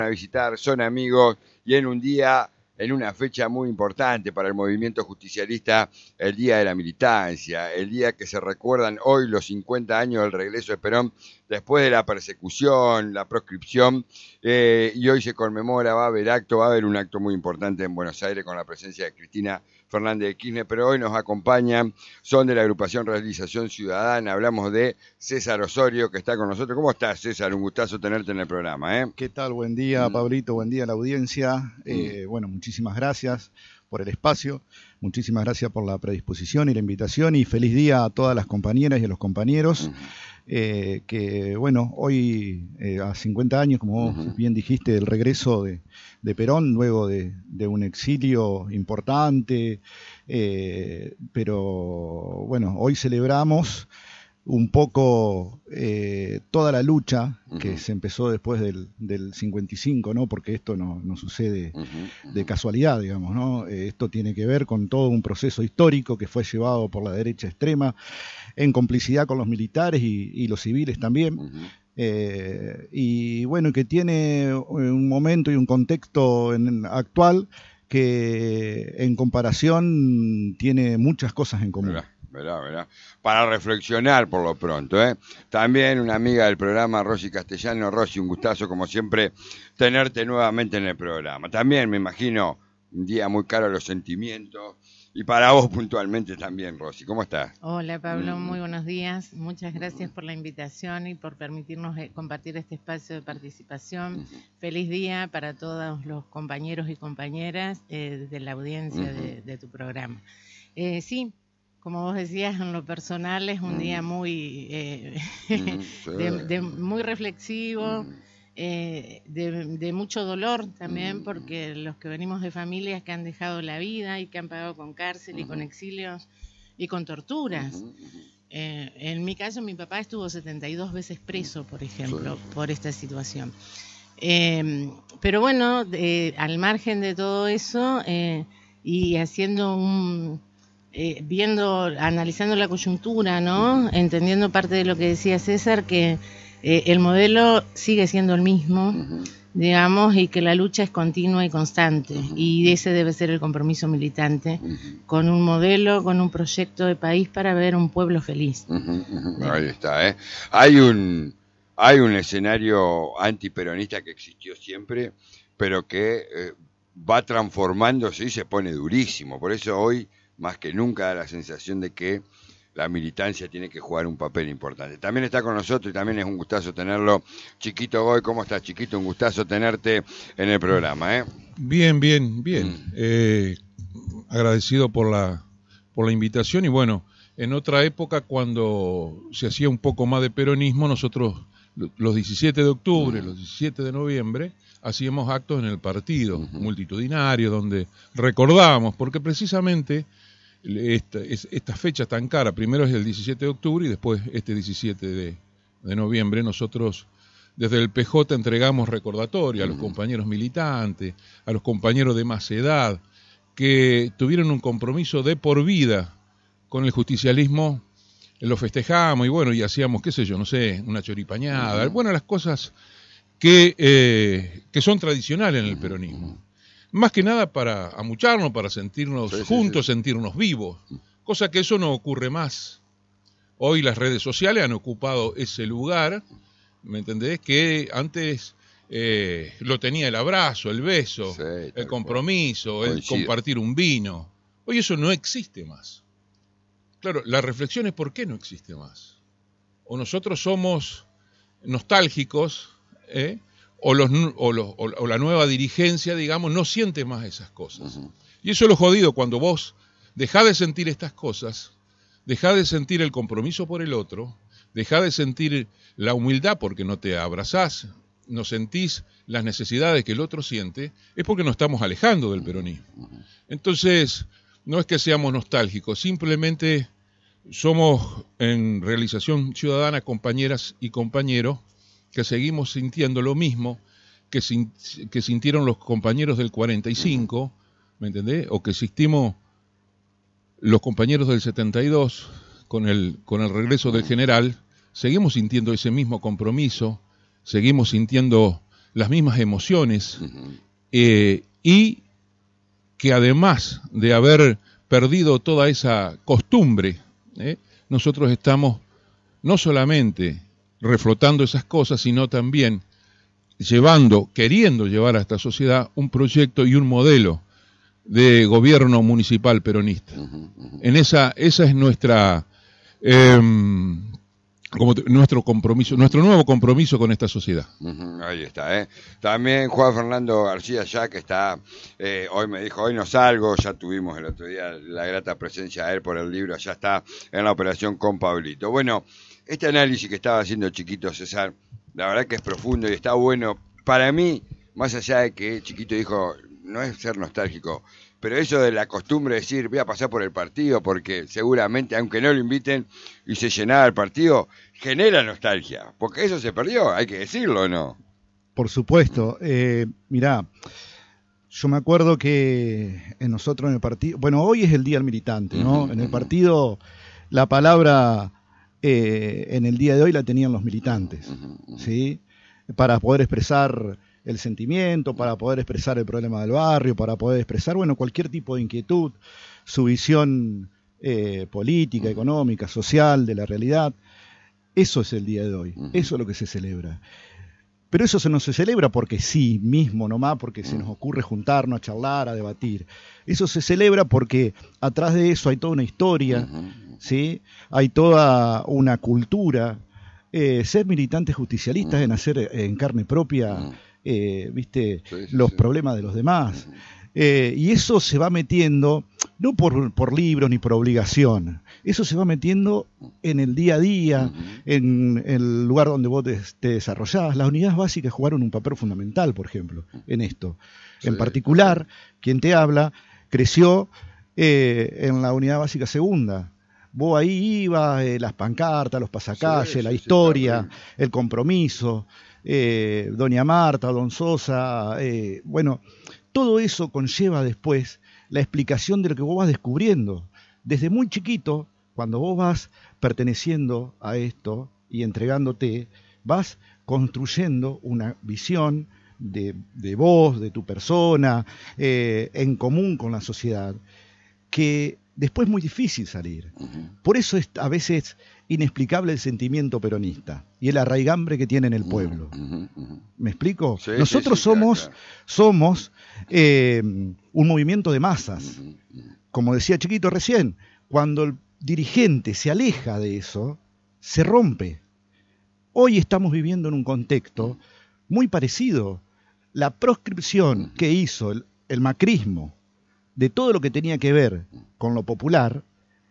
a visitar, son amigos y en un día, en una fecha muy importante para el movimiento justicialista, el Día de la Militancia, el día que se recuerdan hoy los 50 años del regreso de Perón después de la persecución, la proscripción, y hoy se conmemora, va a haber un acto muy importante en Buenos Aires con la presencia de Cristina Fernández de Kirchner, pero hoy nos acompañan, son de la agrupación Realización Ciudadana, hablamos de César Osorio, que está con nosotros. ¿Cómo estás, César? Un gustazo tenerte en el programa, ¿eh? ¿Qué tal? Buen día, Pablito, buen día a la audiencia. Bueno, muchísimas gracias por el espacio, muchísimas gracias por la predisposición y la invitación, y feliz día a todas las compañeras y a los compañeros. Que bueno, hoy a 50 años, como vos bien dijiste, del regreso de Perón, luego de un exilio importante, pero bueno, hoy celebramos un poco toda la lucha que se empezó después del 55, ¿no? Porque esto no sucede de casualidad, digamos, ¿no? Esto tiene que ver con todo un proceso histórico que fue llevado por la derecha extrema en complicidad con los militares y los civiles también. Y bueno, que tiene un momento y un contexto actual que en comparación tiene muchas cosas en común. ¿Verdad? Para reflexionar por lo pronto, ¿eh? También una amiga del programa, Rosy Castellano. Rosy, un gustazo como siempre tenerte nuevamente en el programa. También me imagino un día muy caro a los sentimientos, y para vos puntualmente también, Rosy. ¿Cómo estás? Hola, Pablo, muy buenos días. Muchas gracias por la invitación y por permitirnos compartir este espacio de participación. Feliz día para todos los compañeros y compañeras de la audiencia de tu programa. Sí, como vos decías, en lo personal es un día muy, muy reflexivo, de mucho dolor también, porque los que venimos de familias que han dejado la vida y que han pagado con cárcel y con exilios y con torturas. En mi caso, mi papá estuvo 72 veces preso, por ejemplo, por esta situación. Pero bueno, al margen de todo eso, y haciendo analizando la coyuntura, ¿no? Entendiendo parte de lo que decía César, que el modelo sigue siendo el mismo, digamos, y que la lucha es continua y constante, y ese debe ser el compromiso militante, con un modelo, con un proyecto de país para ver un pueblo feliz. Ahí está, ¿eh? Hay un escenario antiperonista que existió siempre, pero que va transformándose y se pone durísimo. Por eso hoy, más que nunca, da la sensación de que la militancia tiene que jugar un papel importante. También está con nosotros y también es un gustazo tenerlo, Chiquito Goy. ¿Cómo estás, Chiquito? Un gustazo tenerte en el programa, ¿eh? Bien. Agradecido por la invitación, y bueno, en otra época, cuando se hacía un poco más de peronismo, nosotros los 17 de octubre, los 17 de noviembre, hacíamos actos en el partido, multitudinarios, donde recordábamos, porque precisamente esta fecha tan cara, primero es el 17 de octubre y después este 17 de noviembre, nosotros desde el PJ entregamos recordatorio a los compañeros militantes, a los compañeros de más edad, que tuvieron un compromiso de por vida con el justicialismo. Lo festejamos y bueno, y hacíamos, qué sé yo, no sé, una choripañada, bueno, las cosas que son tradicionales en el peronismo. Más que nada para amucharnos, para sentirnos juntos, sentirnos vivos, cosa que eso no ocurre más. Hoy las redes sociales han ocupado ese lugar, ¿me entendés? Que antes lo tenía el abrazo, el beso, el compromiso, el compartir un vino. Hoy eso no existe más. Claro, la reflexión es por qué no existe más. O nosotros somos nostálgicos, o la nueva dirigencia, digamos, no siente más esas cosas. Y eso es lo jodido, cuando vos dejás de sentir estas cosas, dejás de sentir el compromiso por el otro, dejás de sentir la humildad porque no te abrazás, no sentís las necesidades que el otro siente, es porque nos estamos alejando del peronismo. Entonces, no es que seamos nostálgicos, simplemente somos en Realización Ciudadana compañeras y compañeros que seguimos sintiendo lo mismo que sintieron los compañeros del 45, ¿me entendés? O que existimos los compañeros del 72 con el regreso del general. Seguimos sintiendo ese mismo compromiso, seguimos sintiendo las mismas emociones, y que además de haber perdido toda esa costumbre, nosotros estamos no solamente reflotando esas cosas, sino también queriendo llevar a esta sociedad un proyecto y un modelo de gobierno municipal peronista. Esa es nuestra nuestro compromiso, nuestro nuevo compromiso con esta sociedad. Ahí está, También Juan Fernando García ya que está, hoy me dijo, hoy no salgo, ya tuvimos el otro día la grata presencia de él por el libro, ya está en la operación con Pablito. Bueno, este análisis que estaba haciendo Chiquito César, la verdad que es profundo y está bueno. Para mí, más allá de que Chiquito dijo, no es ser nostálgico, pero eso de la costumbre de decir, voy a pasar por el partido, porque seguramente, aunque no lo inviten y se llenaba el partido, genera nostalgia, porque eso se perdió, hay que decirlo, ¿no? Por supuesto. Mirá, yo me acuerdo que nosotros en el partido, bueno, hoy es el Día del Militante, ¿no? En el partido, la palabra en el día de hoy la tenían los militantes, ¿sí? Para poder expresar el sentimiento, para poder expresar el problema del barrio, para poder expresar, bueno, cualquier tipo de inquietud, su visión política, económica, social de la realidad. Eso es el día de hoy, eso es lo que se celebra. Pero eso no se celebra porque sí, mismo nomás, porque se nos ocurre juntarnos a charlar, a debatir. Eso se celebra porque atrás de eso hay toda una historia, ¿sí? Hay toda una cultura. Ser militantes justicialistas es nacer en carne propia, ¿viste? Los problemas de los demás. Y eso se va metiendo, no por libros ni por obligación, eso se va metiendo en el día a día, en el lugar donde vos te desarrollás. Las unidades básicas jugaron un papel fundamental, por ejemplo, en esto. En particular, quien te habla creció en la unidad básica segunda. Vos ahí ibas, las pancartas, los pasacalles, la historia, el compromiso, doña Marta, don Sosa, bueno, todo eso conlleva después la explicación de lo que vos vas descubriendo. Desde muy chiquito, cuando vos vas perteneciendo a esto y entregándote, vas construyendo una visión de vos, de tu persona, en común con la sociedad, que después es muy difícil salir. Por eso es a veces inexplicable el sentimiento peronista y el arraigambre que tiene en el pueblo. ¿Me explico? Sí, nosotros somos un movimiento de masas. Como decía Chiquito recién, cuando el dirigente se aleja de eso, se rompe. Hoy estamos viviendo en un contexto muy parecido. La proscripción que hizo el macrismo de todo lo que tenía que ver con lo popular,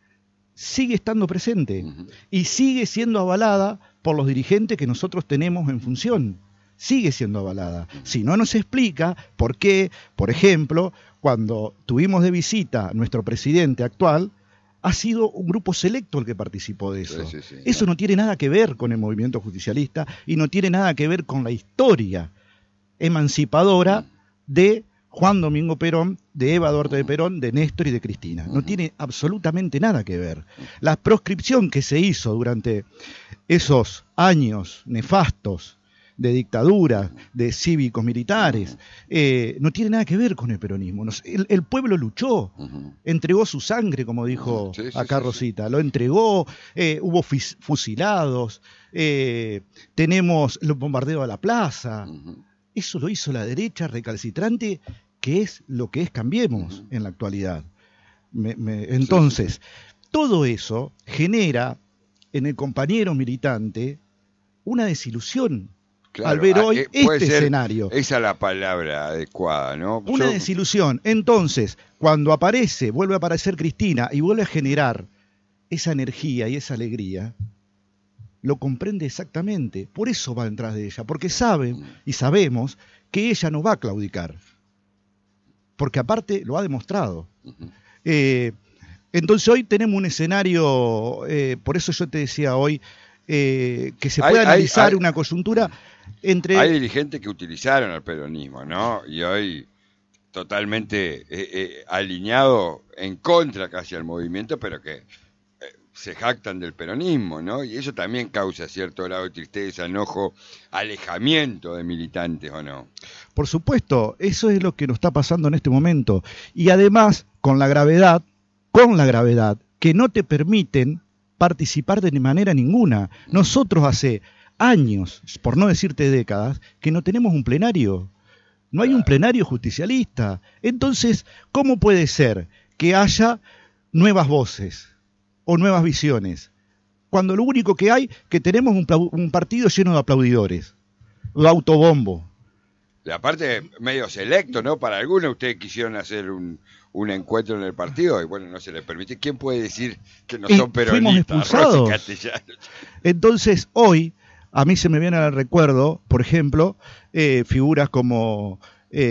sigue estando presente y sigue siendo avalada por los dirigentes que nosotros tenemos en función. Sigue siendo avalada. Si no nos explica por qué, por ejemplo, cuando tuvimos de visita a nuestro presidente actual, ha sido un grupo selecto el que participó de eso. Eso no tiene nada que ver con el movimiento justicialista y no tiene nada que ver con la historia emancipadora de Juan Domingo Perón, de Eva Duarte de Perón, de Néstor y de Cristina. No tiene absolutamente nada que ver. La proscripción que se hizo durante esos años nefastos de dictadura, de cívicos militares, no tiene nada que ver con el peronismo. El pueblo luchó, entregó su sangre, como dijo acá Rosita, lo entregó, hubo fusilados, tenemos los bombardeos a la plaza. Eso lo hizo la derecha recalcitrante, que es lo que es Cambiemos en la actualidad. Entonces, todo eso genera en el compañero militante una desilusión al ver hoy este escenario. Esa es la palabra adecuada, ¿no? Una desilusión. Entonces, cuando vuelve a aparecer Cristina y vuelve a generar esa energía y esa alegría, lo comprende exactamente, por eso va detrás de ella, porque saben y sabemos que ella no va a claudicar, porque aparte lo ha demostrado. Entonces hoy tenemos un escenario, por eso yo te decía hoy, que se puede analizar una coyuntura entre... Hay dirigentes que utilizaron el peronismo, ¿no? Y hoy totalmente alineado en contra casi al movimiento, pero que se jactan del peronismo, ¿no? Y eso también causa cierto grado de tristeza, enojo, alejamiento de militantes, ¿o no? Por supuesto, eso es lo que nos está pasando en este momento. Y además, con la gravedad, que no te permiten participar de manera ninguna. Nosotros hace años, por no decirte décadas, que no tenemos un plenario. No hay un plenario justicialista. Entonces, ¿cómo puede ser que haya nuevas voces o nuevas visiones, cuando lo único que hay, que tenemos un partido lleno de aplaudidores, de autobombo? Y aparte, medio selecto, ¿no? Para algunos ustedes quisieron hacer un encuentro en el partido y bueno, no se les permite. ¿Quién puede decir que no son peronistas? Fuimos expulsados. Entonces, hoy, a mí se me viene al recuerdo, por ejemplo, figuras como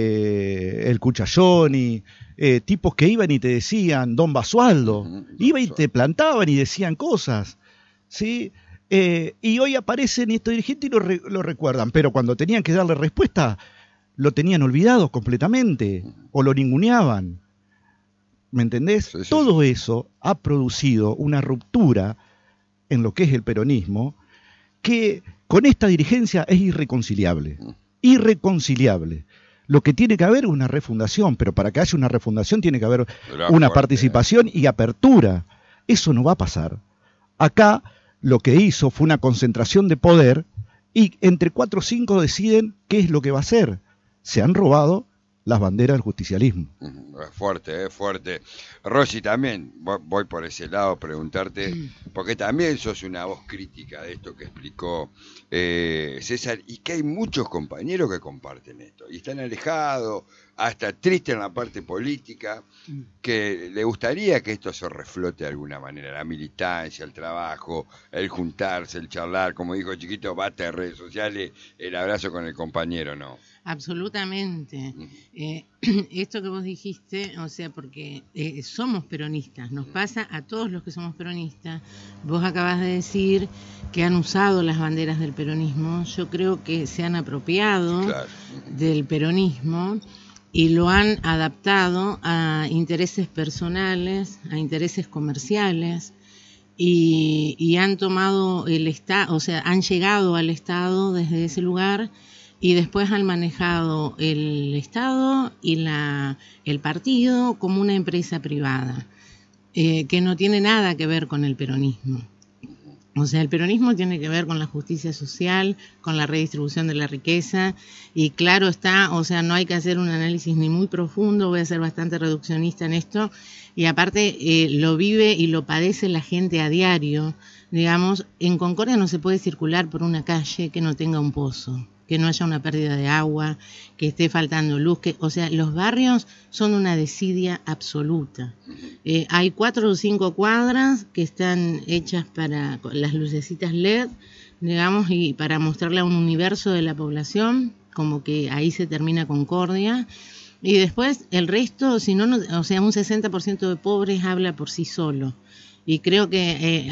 el Cuchayoni, tipos que iban y te decían, Don Basualdo, iban y te plantaban y decían cosas, ¿sí? Y hoy aparecen estos dirigentes y lo recuerdan, pero cuando tenían que darle respuesta, lo tenían olvidado completamente, o lo ninguneaban. ¿Me entendés? Sí, sí, Todo eso ha producido una ruptura en lo que es el peronismo, que con esta dirigencia es irreconciliable. Irreconciliable. Lo que tiene que haber es una refundación, pero para que haya una refundación tiene que haber una participación y apertura. Eso no va a pasar. Acá lo que hizo fue una concentración de poder y entre 4 o 5 deciden qué es lo que va a hacer. Se han robado las banderas del justicialismo. Es fuerte, es fuerte. Rosy, también voy por ese lado a preguntarte, porque también sos una voz crítica de esto que explicó César, y que hay muchos compañeros que comparten esto, y están alejados, hasta tristes en la parte política, que le gustaría que esto se reflote de alguna manera, la militancia, el trabajo, el juntarse, el charlar, como dijo Chiquito, basta de redes sociales, el abrazo con el compañero, ¿no? Absolutamente. Esto que vos dijiste, o sea, porque somos peronistas, nos pasa a todos los que somos peronistas. Vos acabas de decir que han usado las banderas del peronismo. Yo creo que se han apropiado del peronismo y lo han adaptado a intereses personales, a intereses comerciales, y han tomado el Estado, o sea, han llegado al Estado desde ese lugar. Y después han manejado el Estado y el partido como una empresa privada, que no tiene nada que ver con el peronismo. O sea, el peronismo tiene que ver con la justicia social, con la redistribución de la riqueza, y claro está, o sea, no hay que hacer un análisis ni muy profundo, voy a ser bastante reduccionista en esto, y aparte lo vive y lo padece la gente a diario. Digamos, en Concordia no se puede circular por una calle que no tenga un pozo, que no haya una pérdida de agua, que esté faltando luz, o sea, los barrios son una desidia absoluta. Hay 4 o 5 cuadras que están hechas para las lucecitas LED, digamos, y para mostrarle a un universo de la población, como que ahí se termina Concordia, y después el resto, si no, o sea, un 60% de pobres habla por sí solo. Y creo que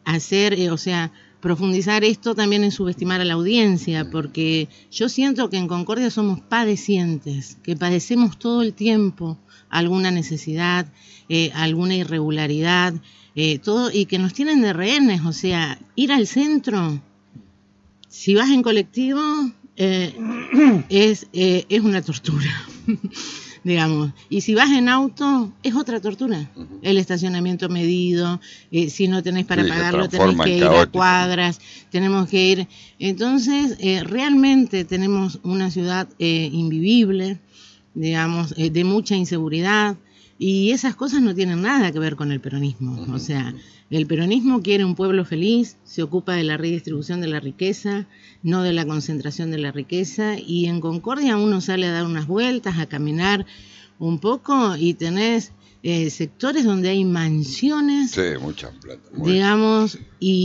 profundizar esto también es subestimar a la audiencia, porque yo siento que en Concordia somos padecientes, que padecemos todo el tiempo alguna necesidad, alguna irregularidad, todo, y que nos tienen de rehenes. O sea, ir al centro, si vas en colectivo, es una tortura. Digamos, y si vas en auto es otra tortura, el estacionamiento medido, si no tenés para pagarlo tenés que ir a cuadras, tenemos que ir, entonces realmente tenemos una ciudad invivible, digamos, de mucha inseguridad, y esas cosas no tienen nada que ver con el peronismo. O sea, el peronismo quiere un pueblo feliz, se ocupa de la redistribución de la riqueza, no de la concentración de la riqueza, y en Concordia uno sale a dar unas vueltas, a caminar un poco, y tenés sectores donde hay mansiones, sí, mucha plata, digamos,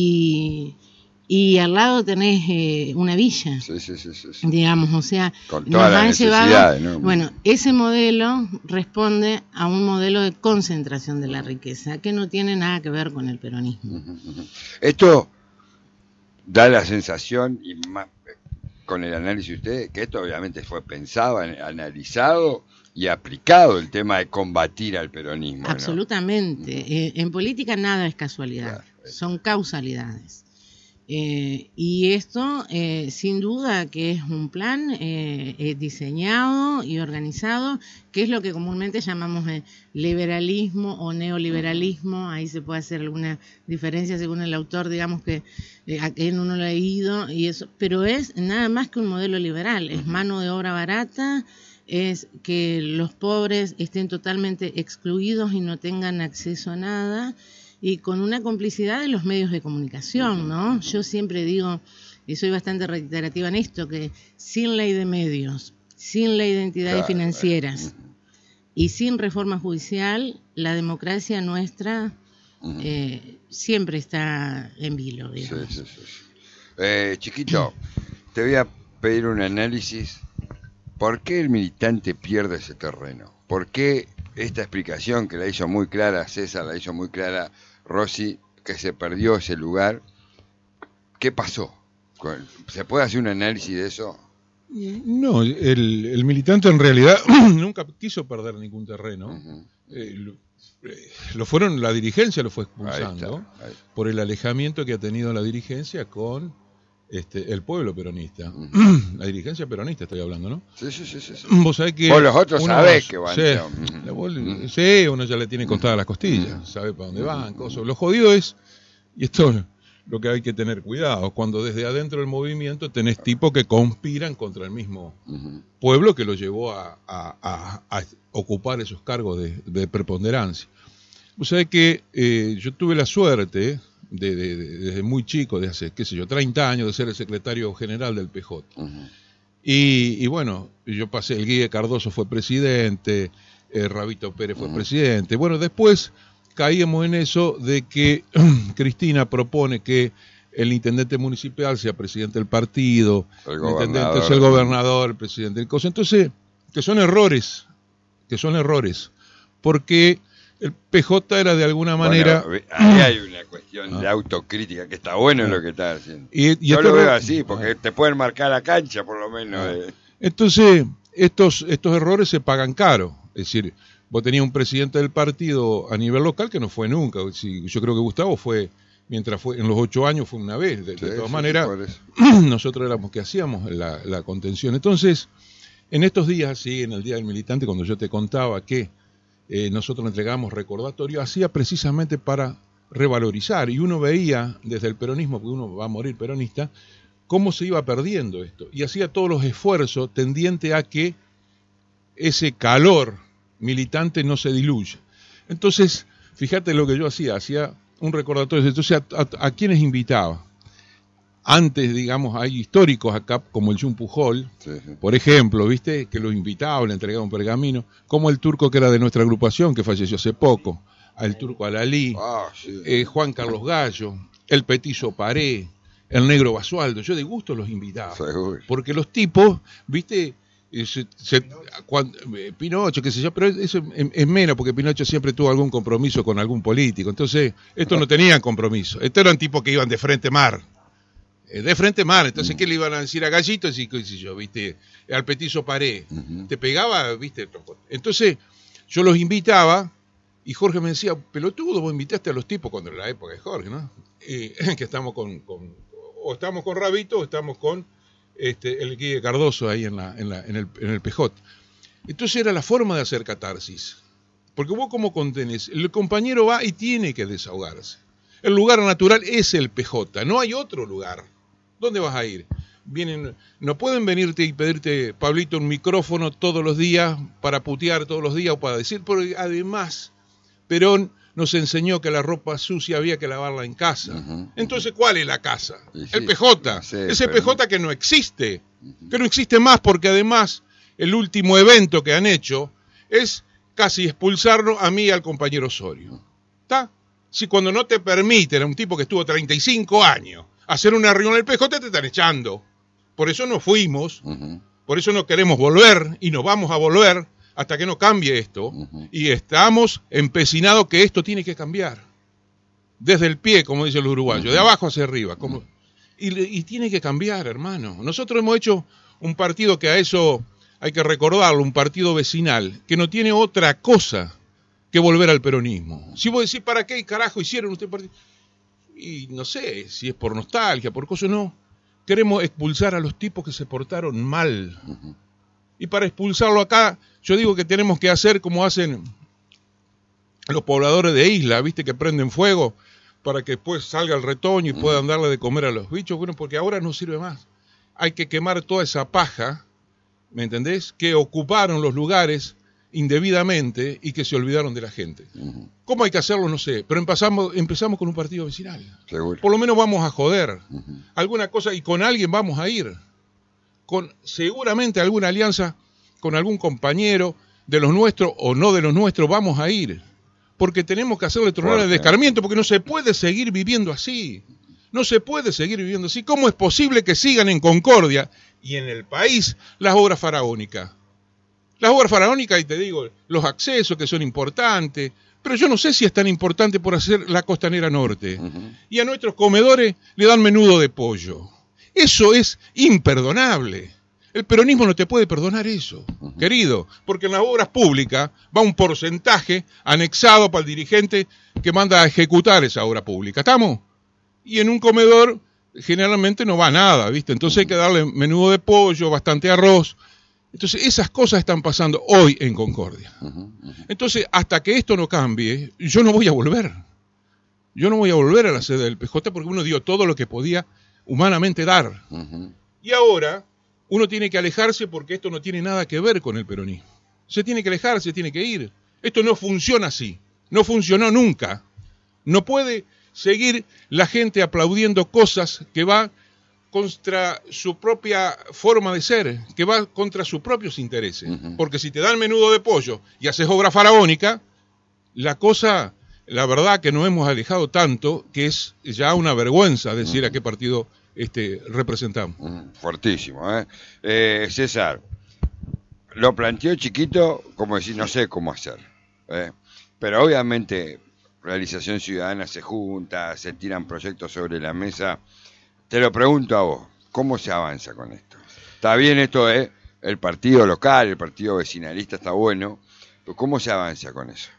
y al lado tenés una villa, sí. digamos, o sea, con todas las necesidades, ¿no? Bueno, ese modelo responde a un modelo de concentración de la riqueza que no tiene nada que ver con el peronismo. Esto da la sensación, y más con el análisis de ustedes, que esto obviamente fue pensado, analizado y aplicado, el tema de combatir al peronismo, ¿no? Absolutamente. En política nada es casualidad. son causalidades. Y esto, sin duda, que es un plan diseñado y organizado, que es lo que comúnmente llamamos liberalismo o neoliberalismo. Ahí se puede hacer alguna diferencia según el autor, digamos que a quien uno lo ha leído, y eso, pero es nada más que un modelo liberal, es mano de obra barata, es que los pobres estén totalmente excluidos y no tengan acceso a nada, y con una complicidad de los medios de comunicación, ¿no? Yo siempre digo, y soy bastante reiterativa en esto, que sin ley de medios, sin ley de entidades financieras y sin reforma judicial, la democracia nuestra siempre está en vilo, digamos. Sí. Chiquito, te voy a pedir un análisis. ¿Por qué el militante pierde ese terreno? ¿Por qué esta explicación que la hizo muy clara César, la hizo muy clara Rosy, que se perdió ese lugar? ¿Qué pasó? ¿Se puede hacer un análisis de eso? No, el militante en realidad nunca quiso perder ningún terreno. La dirigencia lo fue expulsando ahí está. Por el alejamiento que ha tenido la dirigencia con el pueblo peronista. La dirigencia peronista estoy hablando, ¿no? Sí. Vos sabés que vos los otros sabés que van. Sí, uno ya le tiene contadas las costillas, sabe para dónde van, cosas. Lo jodido es, y esto es lo que hay que tener cuidado, cuando desde adentro del movimiento tenés tipos que conspiran contra el mismo pueblo que lo llevó a ocupar esos cargos de preponderancia. Vos sabés que yo tuve la suerte desde muy chico, de hace, 30 años, de ser el secretario general del PJ. Y bueno, yo pasé, el Guille Cardoso fue presidente, Rabito Pérez fue presidente. Bueno, después caíamos en eso de que Cristina propone que el intendente municipal sea presidente del partido, el intendente sea el gobernador, el presidente del COSE. Entonces, que son errores, porque el PJ era de alguna manera... Bueno, ahí hay una cuestión de autocrítica que está bueno en lo que estás haciendo. Yo lo veo así, porque te pueden marcar la cancha, por lo menos. Entonces, estos errores se pagan caro. Es decir, vos tenías un presidente del partido a nivel local que no fue nunca. Yo creo que Gustavo fue, mientras fue en los 8 años, fue una vez. De todas maneras, nosotros éramos que hacíamos la contención. Entonces, en estos días, sí, en el Día del Militante, cuando yo te contaba que nosotros le entregamos recordatorio, hacía precisamente para revalorizar, y uno veía desde el peronismo, porque uno va a morir peronista, cómo se iba perdiendo esto, y hacía todos los esfuerzos tendientes a que ese calor militante no se diluya. Entonces, fíjate lo que yo hacía un recordatorio. Entonces, ¿a quiénes invitaba? Antes, digamos, hay históricos acá, como el Jun Pujol, por ejemplo, ¿viste? Que lo invitaba, le entregaba un pergamino, como el turco que era de nuestra agrupación, que falleció hace poco, al turco Alalí, Juan Carlos Gallo, el petizo Paré, el negro Basualdo. Yo de gusto los invitaba, porque los tipos, ¿viste? Pinocho, qué sé yo, pero eso es menos, porque Pinocho siempre tuvo algún compromiso con algún político. Entonces, estos no tenían compromiso. Estos eran tipos que iban de frente mar. Entonces, ¿qué le iban a decir a Gallito? Y qué sé yo, ¿viste? Al petizo Paré. Te pegaba, ¿viste? Entonces, yo los invitaba, y Jorge me decía, pelotudo, vos invitaste a los tipos cuando era la época de Jorge, ¿no? Que estamos o estamos con Rabito, o estamos con el Guille Cardoso ahí en el PJ. Entonces era la forma de hacer catarsis. Porque vos como contenés, el compañero va y tiene que desahogarse. El lugar natural es el PJ, no hay otro lugar. ¿Dónde vas a ir? No pueden venirte y pedirte, Pablito, un micrófono todos los días para putear todos los días o para decir, porque además Perón nos enseñó que la ropa sucia había que lavarla en casa. Entonces, ¿cuál es la casa? El PJ. Ese PJ que no existe más, porque además el último evento que han hecho es casi expulsarnos a mí y al compañero Osorio. ¿Está? Si cuando no te permiten a un tipo que estuvo 35 años hacer una reunión del PJ, te están echando. Por eso no fuimos, por eso no queremos volver, y no vamos a volver hasta que no cambie esto. Y estamos empecinados que esto tiene que cambiar. Desde el pie, como dicen los uruguayos, de abajo hacia arriba. Y tiene que cambiar, hermano. Nosotros hemos hecho un partido que a eso hay que recordarlo, un partido vecinal, que no tiene otra cosa que volver al peronismo. Si vos decís, ¿para qué carajo hicieron usted partido? y no sé si es por nostalgia, por cosas, no. Queremos expulsar a los tipos que se portaron mal. Y para expulsarlo acá, yo digo que tenemos que hacer como hacen los pobladores de isla, ¿viste? Que prenden fuego para que después salga el retoño y puedan darle de comer a los bichos. Bueno, porque ahora no sirve más. Hay que quemar toda esa paja, ¿me entendés? Que ocuparon los lugares indebidamente y que se olvidaron de la gente. ¿Cómo hay que hacerlo? No sé, pero empezamos con un partido vecinal. Seguro. Por lo menos vamos a joder alguna cosa y con alguien vamos a ir. Con seguramente alguna alianza con algún compañero de los nuestros o no de los nuestros vamos a ir. Porque tenemos que hacerle tronar el descarmiento, porque no se puede seguir viviendo así. No se puede seguir viviendo así. ¿Cómo es posible que sigan en Concordia y en el país las obras faraónicas? Las obras faraónicas, y te digo, los accesos que son importantes, pero yo no sé si es tan importante por hacer la costanera norte. Y a nuestros comedores le dan menudo de pollo. Eso es imperdonable. El peronismo no te puede perdonar eso, querido, porque en las obras públicas va un porcentaje anexado para el dirigente que manda a ejecutar esa obra pública. ¿Estamos? Y en un comedor generalmente no va nada, ¿viste? Entonces hay que darle menudo de pollo, bastante arroz. Entonces esas cosas están pasando hoy en Concordia. Entonces hasta que esto no cambie, yo no voy a volver. Yo no voy a volver a la sede del PJ porque uno dio todo lo que podía humanamente dar. Y ahora uno tiene que alejarse porque esto no tiene nada que ver con el peronismo. Se tiene que alejar, se tiene que ir. Esto no funciona así. No funcionó nunca. No puede seguir la gente aplaudiendo cosas que va contra su propia forma de ser, que va contra sus propios intereses. Porque si te dan menudo de pollo y haces obra faraónica, la cosa, la verdad que nos hemos alejado tanto que es ya una vergüenza decir a qué partido representamos. Fuertísimo, ¿eh? César, lo planteó chiquito como decir, no sé cómo hacer, pero obviamente Realización Ciudadana se junta, se tiran proyectos sobre la mesa. Te lo pregunto a vos, ¿cómo se avanza con esto? Está bien esto de el partido local, el partido vecinalista está bueno, pero ¿cómo se avanza con eso?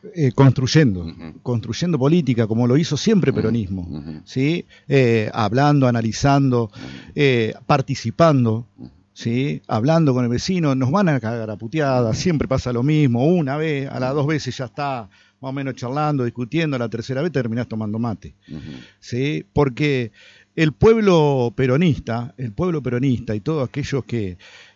Construyendo política, como lo hizo siempre el peronismo, ¿sí? Hablando, analizando, participando, ¿sí? Hablando con el vecino. Nos van a cagar a puteadas, siempre pasa lo mismo, una vez, a las 2 veces ya está más o menos charlando, discutiendo, a la tercera vez terminás tomando mate, ¿sí? Porque el pueblo peronista y todos aquellos que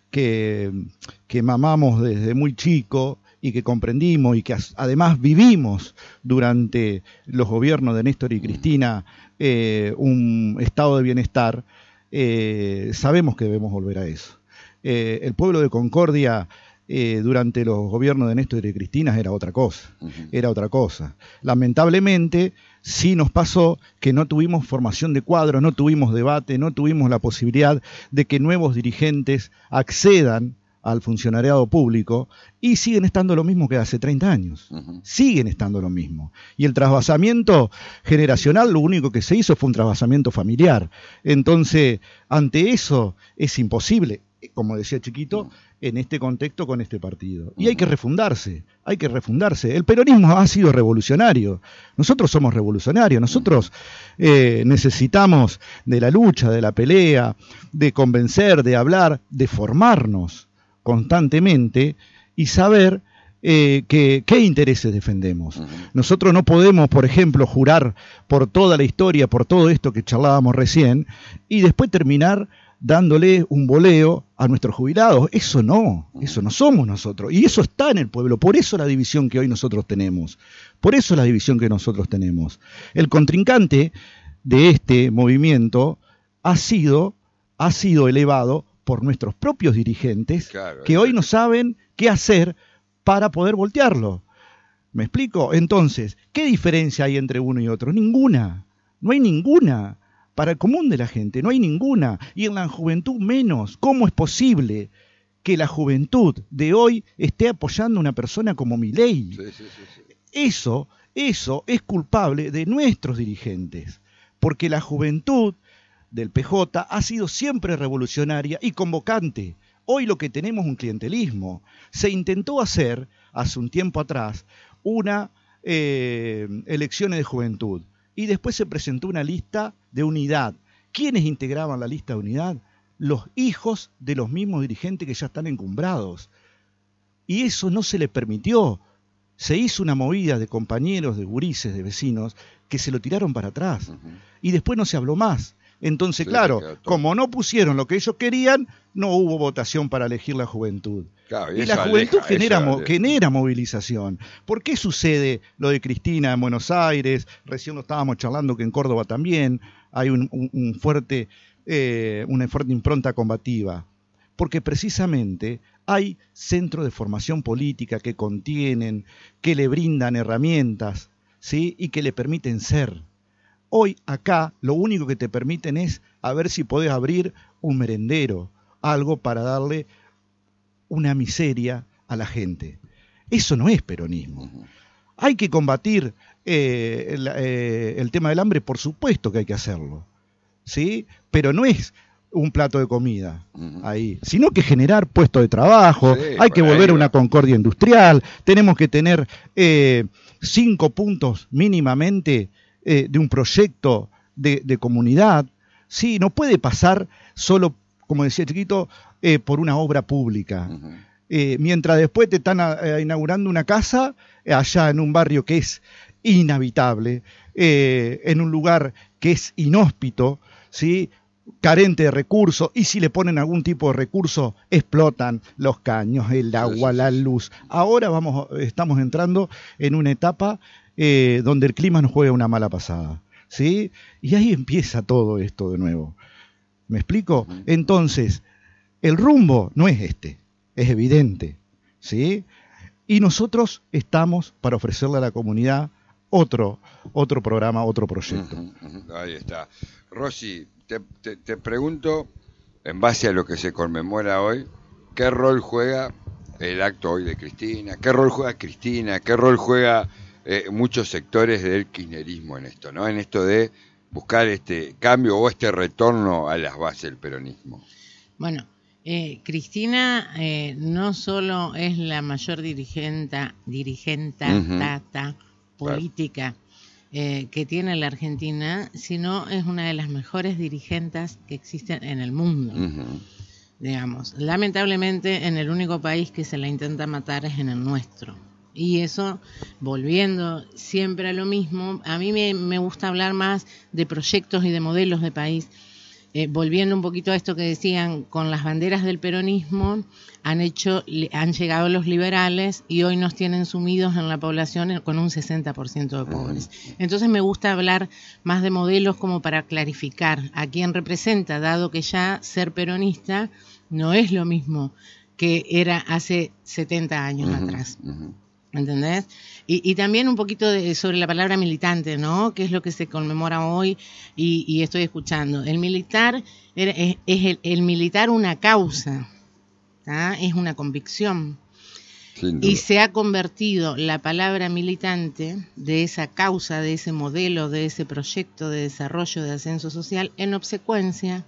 mamamos desde muy chico y que comprendimos y que además vivimos durante los gobiernos de Néstor y Cristina un estado de bienestar, sabemos que debemos volver a eso. El pueblo de Concordia durante los gobiernos de Néstor y Cristina era otra cosa. Lamentablemente sí nos pasó que no tuvimos formación de cuadros, no tuvimos debate, no tuvimos la posibilidad de que nuevos dirigentes accedan al funcionariado público y siguen estando lo mismo que hace 30 años. Siguen estando lo mismo. Y el trasvasamiento generacional, lo único que se hizo fue un trasvasamiento familiar. Entonces, ante eso es imposible, como decía chiquito, en este contexto con este partido. Y hay que refundarse. El peronismo ha sido revolucionario. Nosotros somos revolucionarios. Nosotros necesitamos de la lucha, de la pelea, de convencer, de hablar, de formarnos constantemente y saber qué intereses defendemos. Nosotros no podemos, por ejemplo, jurar por toda la historia, por todo esto que charlábamos recién, y después terminar dándole un boleo a nuestros jubilados. Eso no somos nosotros. Y eso está en el pueblo. Por eso la división que hoy nosotros tenemos. El contrincante de este movimiento ha sido elevado por nuestros propios dirigentes, que hoy no saben qué hacer para poder voltearlo. ¿Me explico? Entonces, ¿qué diferencia hay entre uno y otro? Ninguna. No hay ninguna. Para el común de la gente, no hay ninguna. Y en la juventud menos. ¿Cómo es posible que la juventud de hoy esté apoyando a una persona como Milei? Eso es culpable de nuestros dirigentes. Porque la juventud del PJ ha sido siempre revolucionaria y convocante. Hoy lo que tenemos es un clientelismo. Se intentó hacer, hace un tiempo atrás, una elecciones de juventud. y después se presentó una lista de unidad. ¿Quiénes integraban la lista de unidad? Los hijos de los mismos dirigentes que ya están encumbrados. Y eso no se le permitió. Se hizo una movida de compañeros, de gurises, de vecinos, que se lo tiraron para atrás. Y después no se habló más. Entonces, claro, como no pusieron lo que ellos querían, no hubo votación para elegir la juventud. Claro, y la juventud genera movilización. ¿Por qué sucede lo de Cristina en Buenos Aires? Recién lo estábamos charlando que en Córdoba también hay una fuerte impronta combativa. Porque precisamente hay centros de formación política que contienen, que le brindan herramientas, ¿sí? Y que le permiten ser. Hoy acá lo único que te permiten es a ver si podés abrir un merendero, algo para darle una miseria a la gente. Eso no es peronismo. Hay que combatir el tema del hambre, por supuesto que hay que hacerlo, ¿sí? Pero no es un plato de comida ahí, sino que generar puestos de trabajo, hay que volver a una concordia industrial, tenemos que tener 5 puntos mínimamente de un proyecto de comunidad. Sí, no puede pasar solo, como decía Chiquito, por una obra pública. Mientras después te están inaugurando una casa allá en un barrio que es inhabitable, en un lugar que es inhóspito, ¿sí? Carente de recursos, y si le ponen algún tipo de recurso, explotan los caños, el agua, la luz. Ahora estamos entrando en una etapa donde el clima nos juega una mala pasada, ¿sí? Y ahí empieza todo esto de nuevo. ¿Me explico? Entonces, el rumbo no es este, es evidente, ¿sí? Y nosotros estamos para ofrecerle a la comunidad otro programa, otro proyecto. Ahí está. Rosy, te pregunto, en base a lo que se conmemora hoy, ¿qué rol juega el acto hoy de Cristina? ¿Qué rol juega Cristina? ¿Qué rol juega muchos sectores del kirchnerismo en esto, ¿no? En esto de buscar este cambio o este retorno a las bases del peronismo. Bueno, Cristina no solo es la mayor dirigenta política que tiene la Argentina, sino es una de las mejores dirigentes que existen en el mundo. Digamos, lamentablemente en el único país que se la intenta matar es en el nuestro. Y eso, volviendo siempre a lo mismo, a mí me gusta hablar más de proyectos y de modelos de país. Volviendo un poquito a esto que decían, con las banderas del peronismo han llegado los liberales y hoy nos tienen sumidos en la población con un 60% de pobres. Entonces me gusta hablar más de modelos como para clarificar a quién representa, dado que ya ser peronista no es lo mismo que era hace 70 años atrás. ¿Entendés? Y también un poquito sobre la palabra militante, ¿no? Que es lo que se conmemora hoy y estoy escuchando. El militar es el militar una causa, ¿tá? Es una convicción. Y se ha convertido la palabra militante de esa causa, de ese modelo, de ese proyecto de desarrollo, de ascenso social, en obsecuencia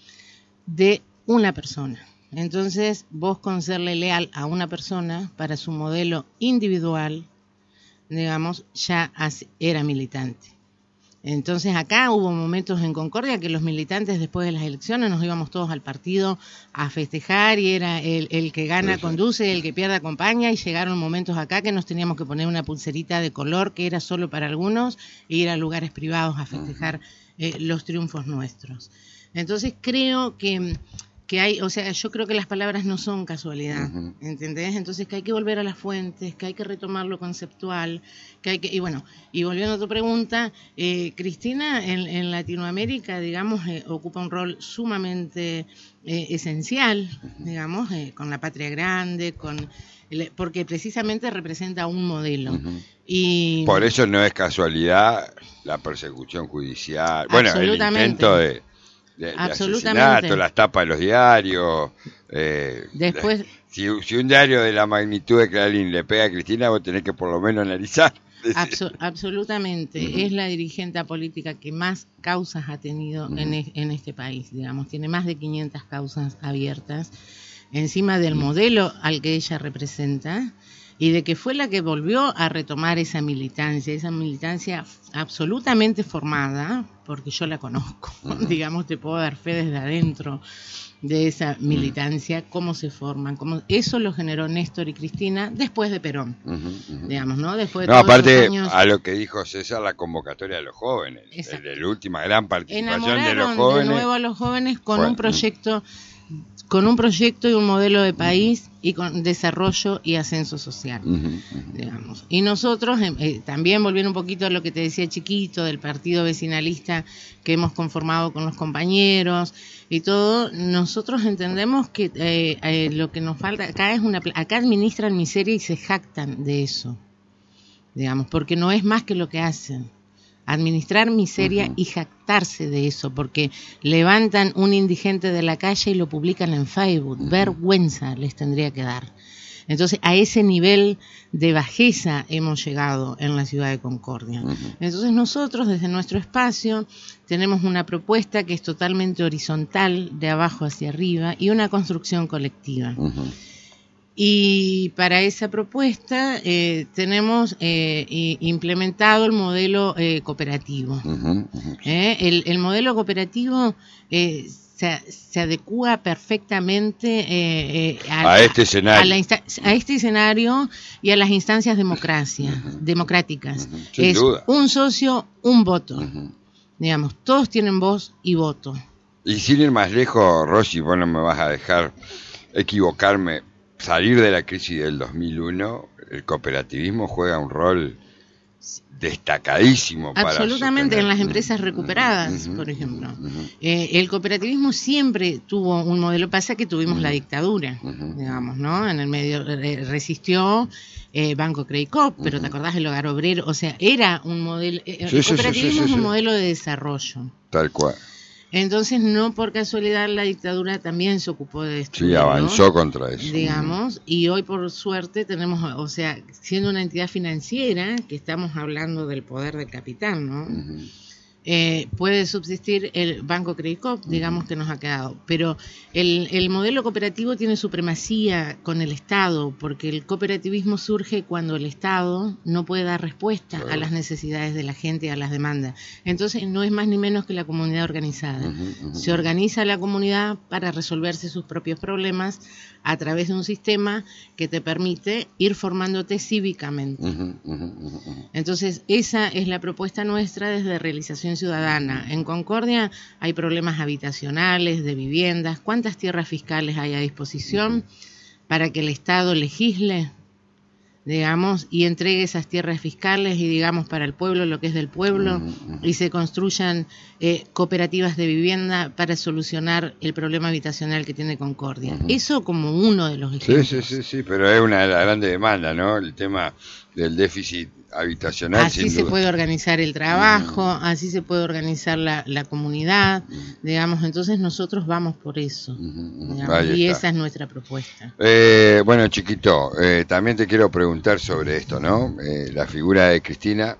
de una persona. Entonces, vos con serle leal a una persona para su modelo individual, digamos, ya era militante. Entonces, acá hubo momentos en Concordia que los militantes después de las elecciones nos íbamos todos al partido a festejar y era el que gana conduce, el que pierde acompaña, y llegaron momentos acá que nos teníamos que poner una pulserita de color que era solo para algunos e ir a lugares privados a festejar los triunfos nuestros. Entonces, creo que hay, o sea, yo creo que las palabras no son casualidad, ¿entendés? Entonces que hay que volver a las fuentes, que hay que retomar lo conceptual, y bueno, y volviendo a tu pregunta, Cristina en Latinoamérica, digamos, ocupa un rol sumamente esencial, digamos, con la Patria Grande, porque precisamente representa un modelo. Y por eso no es casualidad la persecución judicial, bueno, el intento de asesinato, las tapas de los diarios. Después, si un diario de la magnitud de Clarín le pega a Cristina, vos tenés que por lo menos analizar. Absolutamente. Es la dirigente política que más causas ha tenido en este país, digamos. Tiene más de 500 causas abiertas. encima del modelo al que ella representa, y de que fue la que volvió a retomar esa militancia absolutamente formada, porque yo la conozco, digamos, te puedo dar fe desde adentro de esa militancia, cómo se forman, eso lo generó Néstor y Cristina después de Perón, digamos, ¿no? Después de todos aparte, esos años, a lo que dijo César, la convocatoria de los jóvenes, de la última gran participación de los enamoraron jóvenes. de nuevo a los jóvenes con un proyecto y un modelo de país y con desarrollo y ascenso social, digamos. Y nosotros, también volviendo un poquito a lo que te decía chiquito, del partido vecinalista que hemos conformado con los compañeros y todo, nosotros entendemos que lo que nos falta acá acá administran miseria y se jactan de eso, digamos, porque no es más que lo que hacen. Administrar miseria y jactarse de eso, porque levantan un indigente de la calle y lo publican en Facebook. Vergüenza les tendría que dar. Entonces, a ese nivel de bajeza hemos llegado en la ciudad de Concordia. Entonces, nosotros desde nuestro espacio tenemos una propuesta que es totalmente horizontal, de abajo hacia arriba, y una construcción colectiva. Y para esa propuesta tenemos implementado el modelo cooperativo. El modelo cooperativo se adecúa perfectamente a este escenario. A este escenario y a las instancias democráticas. Sin duda. Un socio, un voto. Digamos, todos tienen voz y voto. Y sin ir más lejos, Rosy, vos no me vas a dejar equivocarme. Salir de la crisis del 2001, el cooperativismo juega un rol destacadísimo para absolutamente sostener. En las empresas recuperadas, por ejemplo. El cooperativismo siempre tuvo un modelo, pasa que tuvimos la dictadura, digamos, ¿no? En el medio resistió Banco Credit Coop, pero ¿te acordás del Hogar Obrero? O sea, era un modelo, el cooperativismo es un modelo de desarrollo. Tal cual. Entonces, no por casualidad la dictadura también se ocupó de esto. Sí, avanzó contra eso. Digamos, y hoy por suerte tenemos, o sea, siendo una entidad financiera, que estamos hablando del poder del capital, ¿no? Puede subsistir el Banco Credit Coop, digamos, que nos ha quedado. Pero el modelo cooperativo tiene supremacía con el Estado, porque el cooperativismo surge cuando el Estado no puede dar respuesta a las necesidades de la gente y a las demandas. Entonces no es más ni menos que la comunidad organizada. Se organiza la comunidad para resolverse sus propios problemas a través de un sistema que te permite ir formándote cívicamente. Entonces esa es la propuesta nuestra desde Realización Ciudadana. En Concordia hay problemas habitacionales, de viviendas. ¿Cuántas tierras fiscales hay a disposición para que el Estado legisle, digamos, y entregue esas tierras fiscales y, digamos, para el pueblo lo que es del pueblo, y se construyan cooperativas de vivienda para solucionar el problema habitacional que tiene Concordia? Eso como uno de los ejemplos. Sí, pero es una grande demanda, ¿no? El tema del déficit habitacional. Así se puede organizar el trabajo, así se puede organizar la comunidad, digamos. Entonces nosotros vamos por eso, digamos, y esa es nuestra propuesta. Bueno, chiquito, también te quiero preguntar sobre esto, ¿no? La figura de Cristina,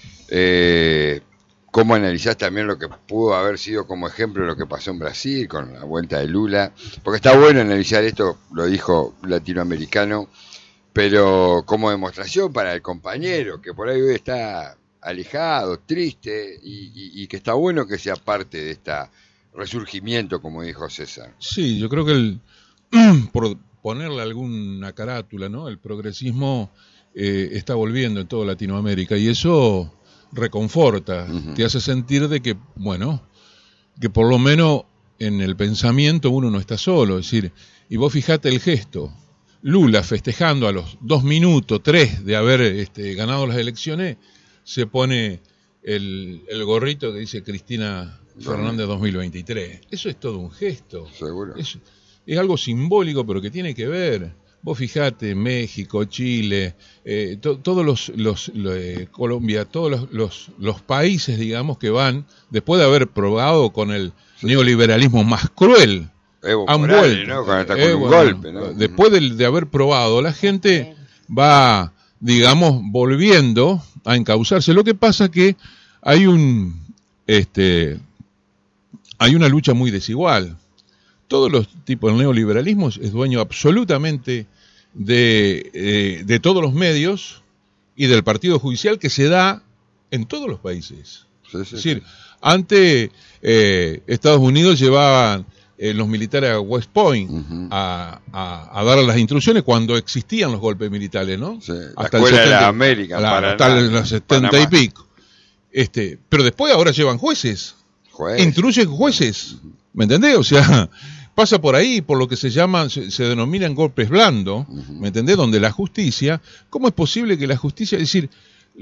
¿cómo analizás también lo que pudo haber sido como ejemplo lo que pasó en Brasil con la vuelta de Lula? Porque está bueno analizar esto, lo dijo un latinoamericano, pero como demostración para el compañero que por ahí hoy está alejado, triste, y que está bueno que sea parte de este resurgimiento, como dijo César. Sí, yo creo que por ponerle alguna carátula, ¿no? El progresismo está volviendo en toda Latinoamérica y eso reconforta, te hace sentir de que, bueno, que por lo menos en el pensamiento uno no está solo, es decir, y vos fijate el gesto. Lula festejando a los 2 minutos, 3 de haber ganado las elecciones, se pone el gorrito que dice Cristina Fernández 2023. Eso es todo un gesto. Seguro. Es algo simbólico, pero que tiene que ver. Vos fijate, México, Chile, todos Colombia, todos los países, digamos, que van, después de haber probado con el neoliberalismo más cruel, Evo han Morales, vuelto, ¿no? Con un golpe, ¿no? Después de haber probado, la gente va, digamos, volviendo a encauzarse. Lo que pasa que hay una lucha muy desigual, todos los tipos del neoliberalismo es dueño absolutamente de todos los medios y del partido judicial que se da en todos los países. Sí, es decir, antes Estados Unidos llevaban los militares a West Point a dar las instrucciones cuando existían los golpes militares, ¿no? Sí, hasta la escuela el 70, de la América, hasta los 70 y pico. Pero después ahora llevan jueces. Introducen jueces, ¿me entendés? O sea, pasa por ahí, por lo que se denominan golpes blandos, ¿me entendés? Donde la justicia, ¿cómo es posible que la justicia, es decir,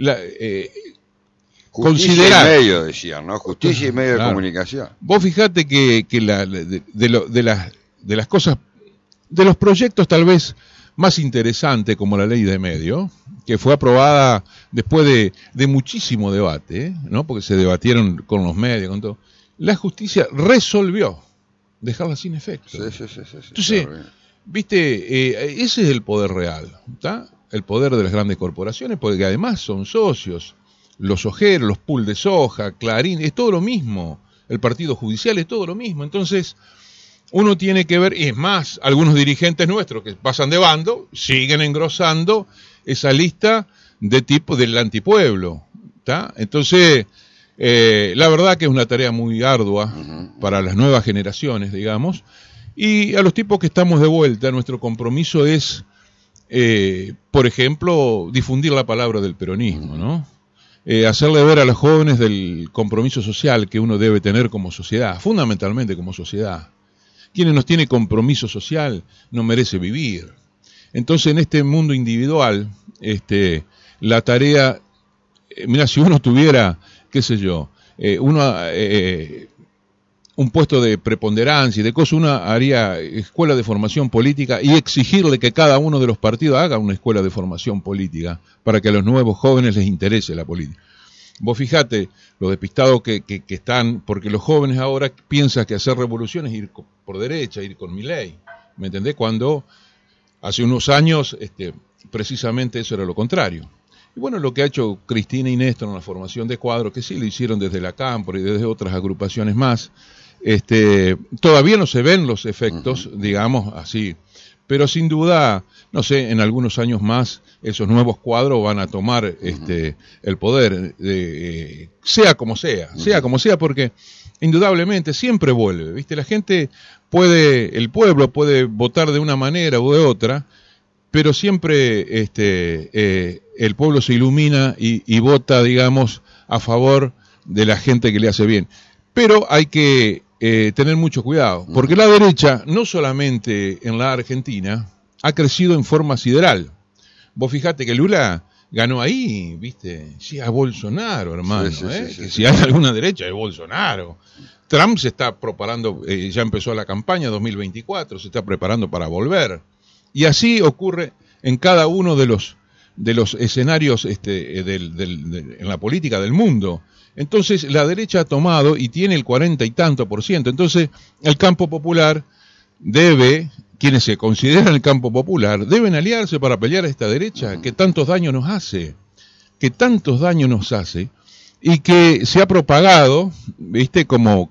justicia considerar, y medio, decían, ¿no? Justicia y medio de comunicación. Vos fijate que de las cosas, de los proyectos tal vez más interesantes, como la ley de medio, que fue aprobada después de muchísimo debate, ¿no? Porque se debatieron con los medios, con todo, la justicia resolvió dejarla sin efecto. Sí. Entonces, viste, ese es el poder real, ¿está? El poder de las grandes corporaciones, porque además son socios. Los ojeros, los pools de soja, Clarín, es todo lo mismo. El partido judicial es todo lo mismo. Entonces, uno tiene que ver, y es más, algunos dirigentes nuestros que pasan de bando, siguen engrosando esa lista de tipo del antipueblo. ¿Tá? Entonces, la verdad que es una tarea muy ardua para las nuevas generaciones, digamos. Y a los tipos que estamos de vuelta, nuestro compromiso es, por ejemplo, difundir la palabra del peronismo, ¿no? Hacerle ver a los jóvenes del compromiso social que uno debe tener como sociedad, fundamentalmente como sociedad. Quien no tiene compromiso social no merece vivir. Entonces, en este mundo individual, la tarea, mira, si uno tuviera, qué sé yo, un puesto de preponderancia y de cosas, uno haría escuela de formación política y exigirle que cada uno de los partidos haga una escuela de formación política para que a los nuevos jóvenes les interese la política. Vos fijate lo despistados que están, porque los jóvenes ahora piensan que hacer revolución es ir por derecha, ir con Milei, ¿me entendés? Cuando hace unos años precisamente eso era lo contrario. Y bueno, lo que ha hecho Cristina y Néstor en la formación de cuadros, que sí lo hicieron desde la Cámpora y desde otras agrupaciones más, todavía no se ven los efectos, digamos así, pero sin duda, no sé, en algunos años más esos nuevos cuadros van a tomar el poder, sea como sea, porque indudablemente siempre vuelve, ¿viste? La gente el pueblo puede votar de una manera u de otra, pero siempre el pueblo se ilumina y vota, digamos, a favor de la gente que le hace bien. Pero hay que tener mucho cuidado, porque la derecha, no solamente en la Argentina, ha crecido en forma sideral. Vos fijate que Lula ganó ahí, ¿viste? Sí, a Bolsonaro, hermano, sí. Que si hay alguna derecha es Bolsonaro. Trump se está preparando, ya empezó la campaña 2024, se está preparando para volver. Y así ocurre en cada uno de los escenarios en la política del mundo. Entonces la derecha ha tomado y tiene el 40 y tanto %. Entonces el campo popular quienes se consideran el campo popular, deben aliarse para pelear a esta derecha que tantos daños nos hace, y que se ha propagado, ¿viste? Como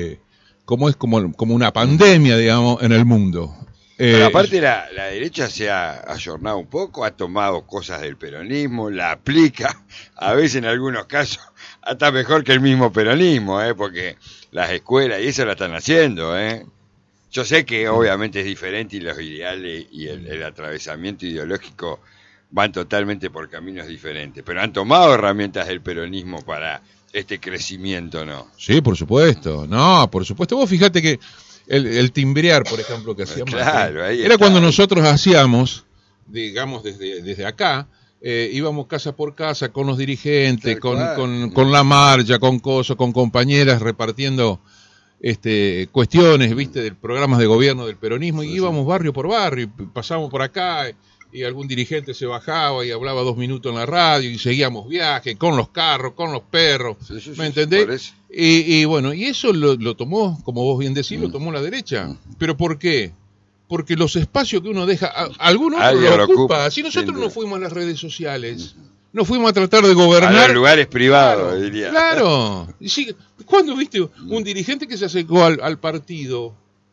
una pandemia, digamos, en el mundo. Pero aparte la derecha se ha ayornado un poco, ha tomado cosas del peronismo, la aplica, a veces en algunos casos hasta mejor que el mismo peronismo, porque las escuelas y eso la están haciendo. Yo sé que obviamente es diferente y los ideales y el atravesamiento ideológico van totalmente por caminos diferentes, pero han tomado herramientas del peronismo para este crecimiento, ¿no? Sí, por supuesto. No, por supuesto. Vos fíjate que el timbrear, por ejemplo, que hacíamos, claro, era cuando nosotros hacíamos, digamos, desde acá, íbamos casa por casa con los dirigentes, con la marcha, con compañeras repartiendo cuestiones, viste, de programas de gobierno del peronismo, y íbamos barrio por barrio, y pasábamos por acá, y algún dirigente se bajaba y hablaba 2 minutos en la radio, y seguíamos viaje, con los carros, con los perros, ¿me entendés? Y bueno, y eso lo tomó, como vos bien decís, lo tomó la derecha. ¿Pero por qué? Porque los espacios que uno deja, algún otro lo ocupa. Si nosotros no fuimos a las redes sociales, no fuimos a tratar de gobernar. A los lugares privados, diría. Claro. ¿Cuándo viste un dirigente que se acercó al partido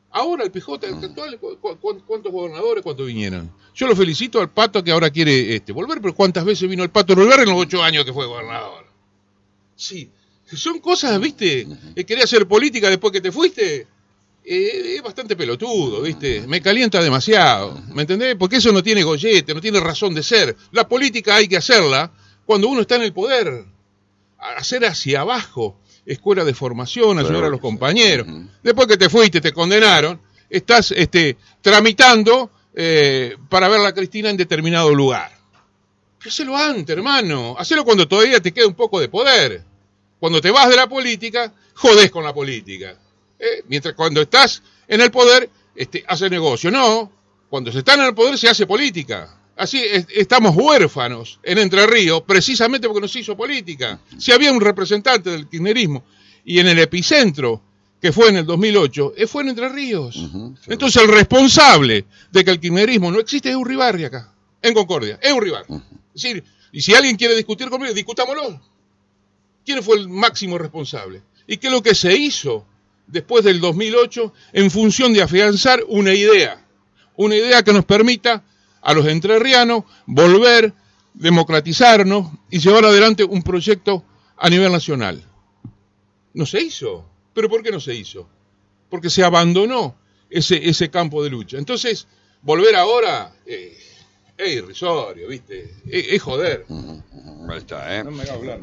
Ahora el PJ actual, ¿cuántos gobernadores, cuántos vinieron? Yo lo felicito al Pato que ahora quiere volver, pero ¿cuántas veces vino el Pato Rolver en los 8 años que fue gobernador? Sí, son cosas, ¿viste? Quería hacer política después que te fuiste, es bastante pelotudo, ¿viste? Me calienta demasiado, ¿me entendés? Porque eso no tiene gollete, no tiene razón de ser. La política hay que hacerla cuando uno está en el poder, hacer hacia abajo. Escuela de formación, ayudar a los compañeros. Después que te fuiste, te condenaron, estás tramitando para ver a la Cristina en determinado lugar. Hacelo antes, hermano. Hacelo cuando todavía te queda un poco de poder. Cuando te vas de la política, jodés con la política. Mientras cuando estás en el poder, hace negocio. No, cuando se está en el poder se hace política. Así estamos huérfanos en Entre Ríos, precisamente porque no se hizo política. Si había un representante del kirchnerismo, y en el epicentro, que fue en el 2008, fue en Entre Ríos. Entonces el responsable de que el kirchnerismo no existe es Urribarri acá, en Concordia, es Urribarri. Es decir, y si alguien quiere discutir conmigo, discutámoslo. ¿Quién fue el máximo responsable? ¿Y qué es lo que se hizo después del 2008 en función de afianzar una idea que nos permita a los entrerrianos volver, democratizarnos y llevar adelante un proyecto a nivel nacional? No se hizo. ¿Pero por qué no se hizo? Porque se abandonó ese campo de lucha. Entonces, volver ahora es irrisorio, ¿viste? Es joder. Ahí está, No me hagas hablar.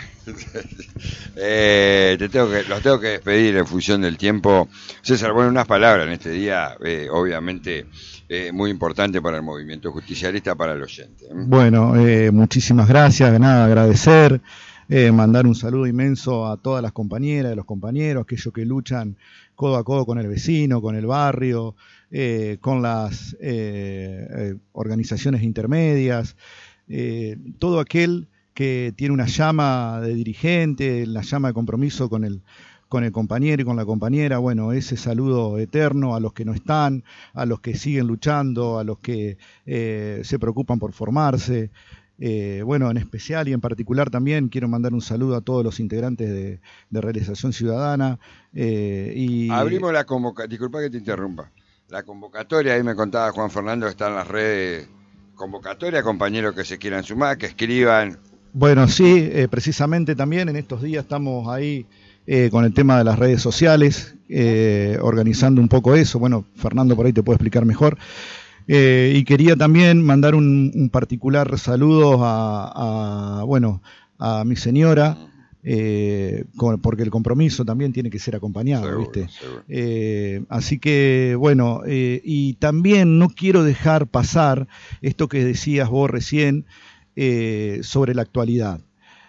Los tengo que despedir en función del tiempo. César, bueno, unas palabras en este día, obviamente muy importante para el movimiento justicialista, para el oyente. Bueno, muchísimas gracias, de nada, agradecer, mandar un saludo inmenso a todas las compañeras, a los compañeros, aquellos que luchan codo a codo con el vecino, con el barrio, con las organizaciones intermedias, todo aquel que tiene una llama de dirigente, la llama de compromiso con el compañero y con la compañera. Bueno, ese saludo eterno a los que no están, a los que siguen luchando, a los que se preocupan por formarse. Bueno, en especial y en particular también quiero mandar un saludo a todos los integrantes de Realización Ciudadana. Abrimos la convocatoria, disculpa que te interrumpa, la convocatoria, ahí me contaba Juan Fernando, está en las redes, convocatoria, compañeros que se quieran sumar, que escriban. Bueno, sí, precisamente también en estos días estamos ahí con el tema de las redes sociales, organizando un poco eso. Bueno, Fernando por ahí te puede explicar mejor. Y quería también mandar un particular saludo a mi señora, porque el compromiso también tiene que ser acompañado, seguro, ¿viste? Seguro. Así que, bueno, y también no quiero dejar pasar esto que decías vos recién sobre la actualidad.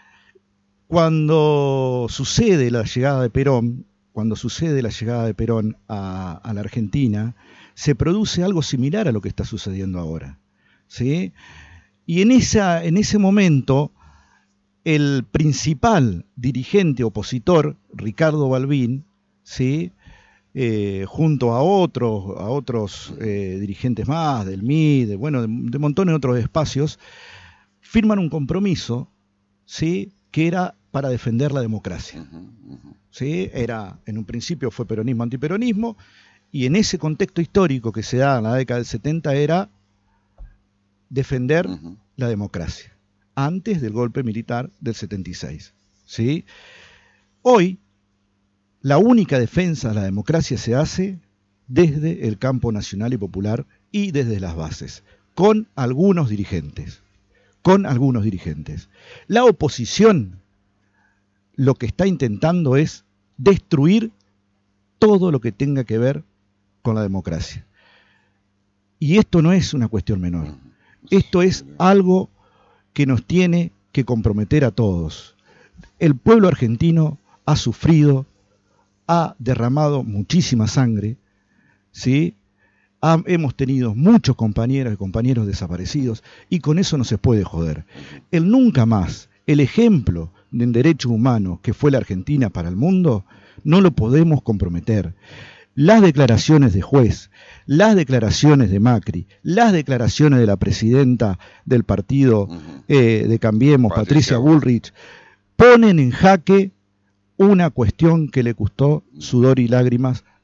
Cuando sucede la llegada de Perón a la Argentina, se produce algo similar a lo que está sucediendo ahora, ¿sí? Y en ese momento, el principal dirigente opositor, Ricardo Balbín, ¿sí? Junto a otros dirigentes más, del MID, de montones de otros espacios, firman un compromiso, ¿sí? Que era para defender la democracia. ¿Sí? En un principio fue peronismo-antiperonismo, y en ese contexto histórico que se da en la década del 70 era defender la democracia, antes del golpe militar del 76. ¿Sí? Hoy, la única defensa de la democracia se hace desde el campo nacional y popular y desde las bases, con algunos dirigentes. La oposición lo que está intentando es destruir todo lo que tenga que ver con la democracia. Y esto no es una cuestión menor. Esto es algo que nos tiene que comprometer a todos. El pueblo argentino ha sufrido, ha derramado muchísima sangre, ¿sí? Hemos tenido muchos compañeros y compañeros desaparecidos, y con eso no se puede joder. El nunca más, el ejemplo de derechos humanos que fue la Argentina para el mundo, no lo podemos comprometer. Las declaraciones de Juez, las declaraciones de Macri, las declaraciones de la presidenta del partido de Cambiemos, Patricia Bullrich, ponen en jaque una cuestión que le costó sudor y lágrimas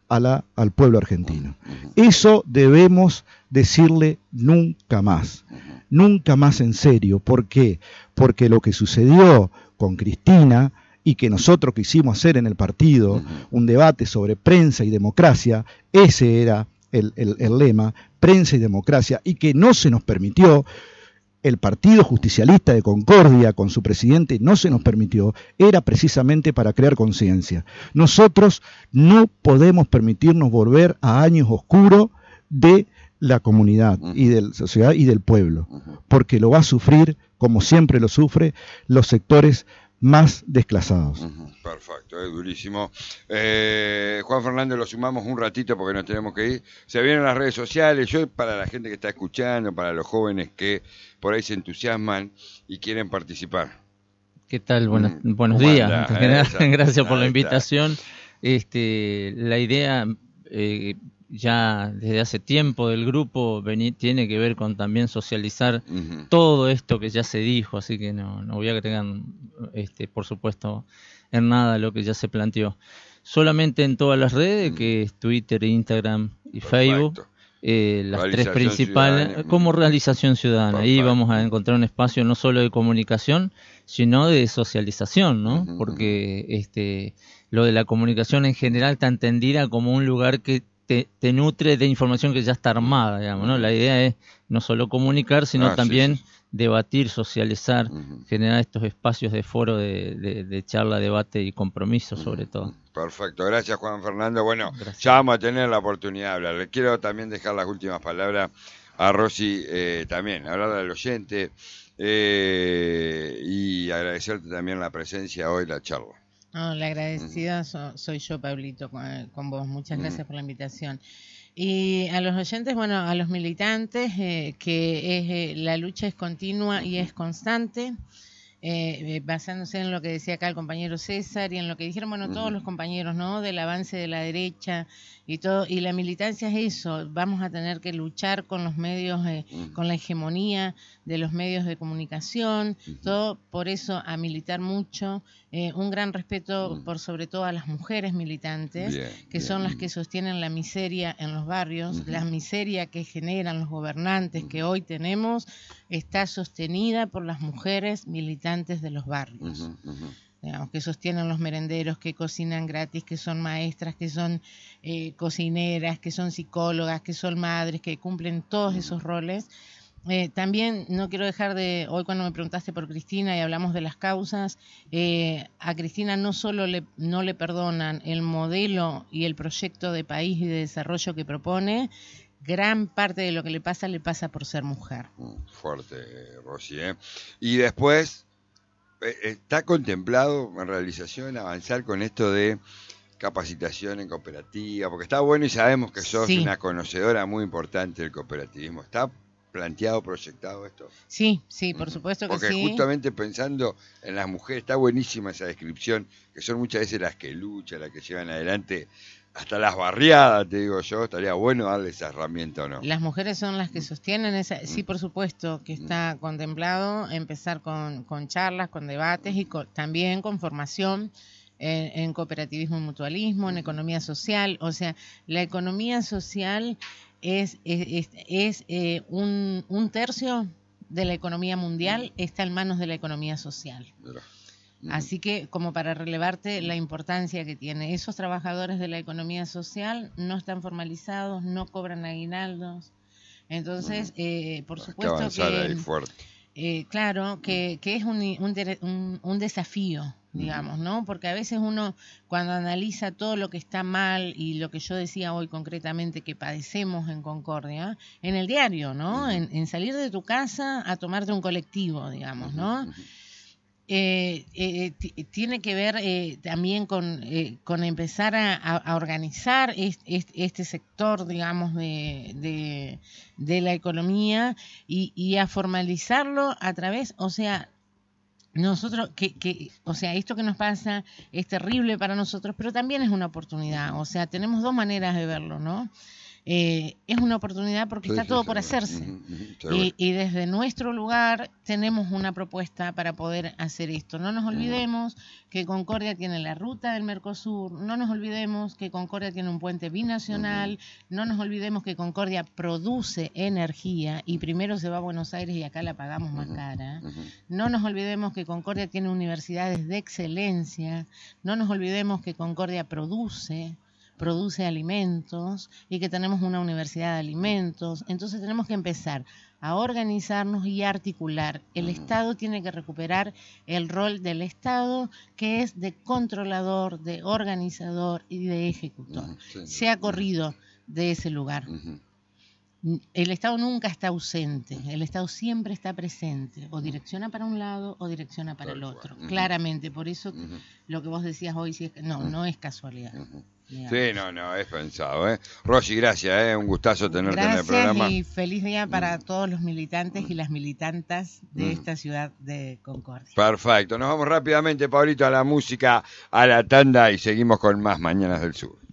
al pueblo argentino. Eso debemos decirle nunca más en serio. ¿Por qué? Porque lo que sucedió con Cristina y que nosotros quisimos hacer en el partido, un debate sobre prensa y democracia, ese era el lema, prensa y democracia, y que no se nos permitió. El Partido Justicialista de Concordia, con su presidente, no se nos permitió, era precisamente para crear conciencia. Nosotros no podemos permitirnos volver a años oscuros de la comunidad y de la sociedad y del pueblo, porque lo va a sufrir, como siempre lo sufre, los sectores más desclasados. Perfecto, es durísimo. Juan Fernando, lo sumamos un ratito porque nos tenemos que ir. Se vienen las redes sociales. Yo, para la gente que está escuchando, para los jóvenes que por ahí se entusiasman y quieren participar. ¿Qué tal? Buenos días. Gracias por la invitación. La idea ya desde hace tiempo del grupo tiene que ver con también socializar todo esto que ya se dijo, así que no voy a agregar, por supuesto, en nada lo que ya se planteó. Solamente en todas las redes, que es Twitter, Instagram y Facebook, las tres principales, ciudadana. Como realización ciudadana. Ahí vamos a encontrar un espacio no solo de comunicación, sino de socialización, ¿no? Porque lo de la comunicación en general está entendida como un lugar que te nutre de información que ya está armada, digamos, ¿no? La idea es no solo comunicar, sino también debatir, socializar, generar estos espacios de foro de charla, debate y compromiso, sobre todo. Perfecto, gracias Juan Fernando. Bueno, gracias. Ya vamos a tener la oportunidad de hablar. Le quiero también dejar las últimas palabras a Rosy, también, hablarle al oyente y agradecerte también la presencia hoy, la charla. No, la agradecida soy yo, Pablito, con vos. Muchas gracias por la invitación. Y a los oyentes, bueno, a los militantes, la lucha es continua y es constante, basándose en lo que decía acá el compañero César y en lo que dijeron, bueno, todos los compañeros, ¿no? Del avance de la derecha y todo. Y la militancia es eso, vamos a tener que luchar con los medios, con la hegemonía de los medios de comunicación, todo por eso a militar mucho, un gran respeto por sobre todo a las mujeres militantes, que son las que sostienen la miseria en los barrios, la miseria que generan los gobernantes que hoy tenemos está sostenida por las mujeres militantes de los barrios. Digamos, que sostienen los merenderos, que cocinan gratis, que son maestras, que son cocineras, que son psicólogas, que son madres, que cumplen todos esos roles. También no quiero dejar de, hoy cuando me preguntaste por Cristina y hablamos de las causas, a Cristina no solo no le perdonan el modelo y el proyecto de país y de desarrollo que propone, gran parte de lo que le pasa por ser mujer. Fuerte, Rosy, ¿eh? Y después, ¿está contemplado en realización avanzar con esto de capacitación en cooperativa? Porque está bueno y sabemos que sos una conocedora muy importante del cooperativismo. ¿Está planteado, proyectado esto? Sí, por supuesto que sí. Porque justamente pensando en las mujeres, está buenísima esa descripción, que son muchas veces las que luchan, las que llevan adelante hasta las barriadas, te digo yo. Estaría bueno darle esa herramienta, ¿o no? Las mujeres son las que sostienen esa. Sí, por supuesto que está contemplado empezar con charlas, con debates y también con formación en cooperativismo y mutualismo, en economía social. O sea, la economía social es un tercio de la economía mundial está en manos de la economía social. Así que, como para relevarte la importancia que tiene, esos trabajadores de la economía social no están formalizados, no cobran aguinaldos. Entonces, por supuesto que claro, que es un desafío, digamos, ¿no? Porque a veces uno, cuando analiza todo lo que está mal y lo que yo decía hoy concretamente que padecemos en Concordia, en el diario, ¿no? En salir de tu casa a tomarte un colectivo, digamos, ¿no? Tiene que ver también con empezar a organizar este sector, digamos, de la economía y a formalizarlo a través, o sea, nosotros, o sea, esto que nos pasa es terrible para nosotros, pero también es una oportunidad, o sea, tenemos dos maneras de verlo, ¿no? es una oportunidad porque está todo por hacerse. Y desde nuestro lugar tenemos una propuesta para poder hacer esto. No nos olvidemos que Concordia tiene la ruta del Mercosur, no nos olvidemos que Concordia tiene un puente binacional, no nos olvidemos que Concordia produce energía y primero se va a Buenos Aires y acá la pagamos más cara. No nos olvidemos que Concordia tiene universidades de excelencia, no nos olvidemos que Concordia produce alimentos y que tenemos una universidad de alimentos. Entonces tenemos que empezar a organizarnos y articular. El Estado tiene que recuperar el rol del Estado, que es de controlador, de organizador y de ejecutor. Se ha corrido de ese lugar. El Estado nunca está ausente, el Estado siempre está presente, o direcciona para un lado o direcciona para el otro, claramente. Por eso lo que vos decías hoy, no es casualidad. Sí, no, es pensado. Rosy, gracias, un gustazo tenerte en el programa. Gracias y feliz día para todos los militantes y las militantas de esta ciudad de Concordia. Perfecto, nos vamos rápidamente, Pablito, a la música, a la tanda y seguimos con más Mañanas del Sur.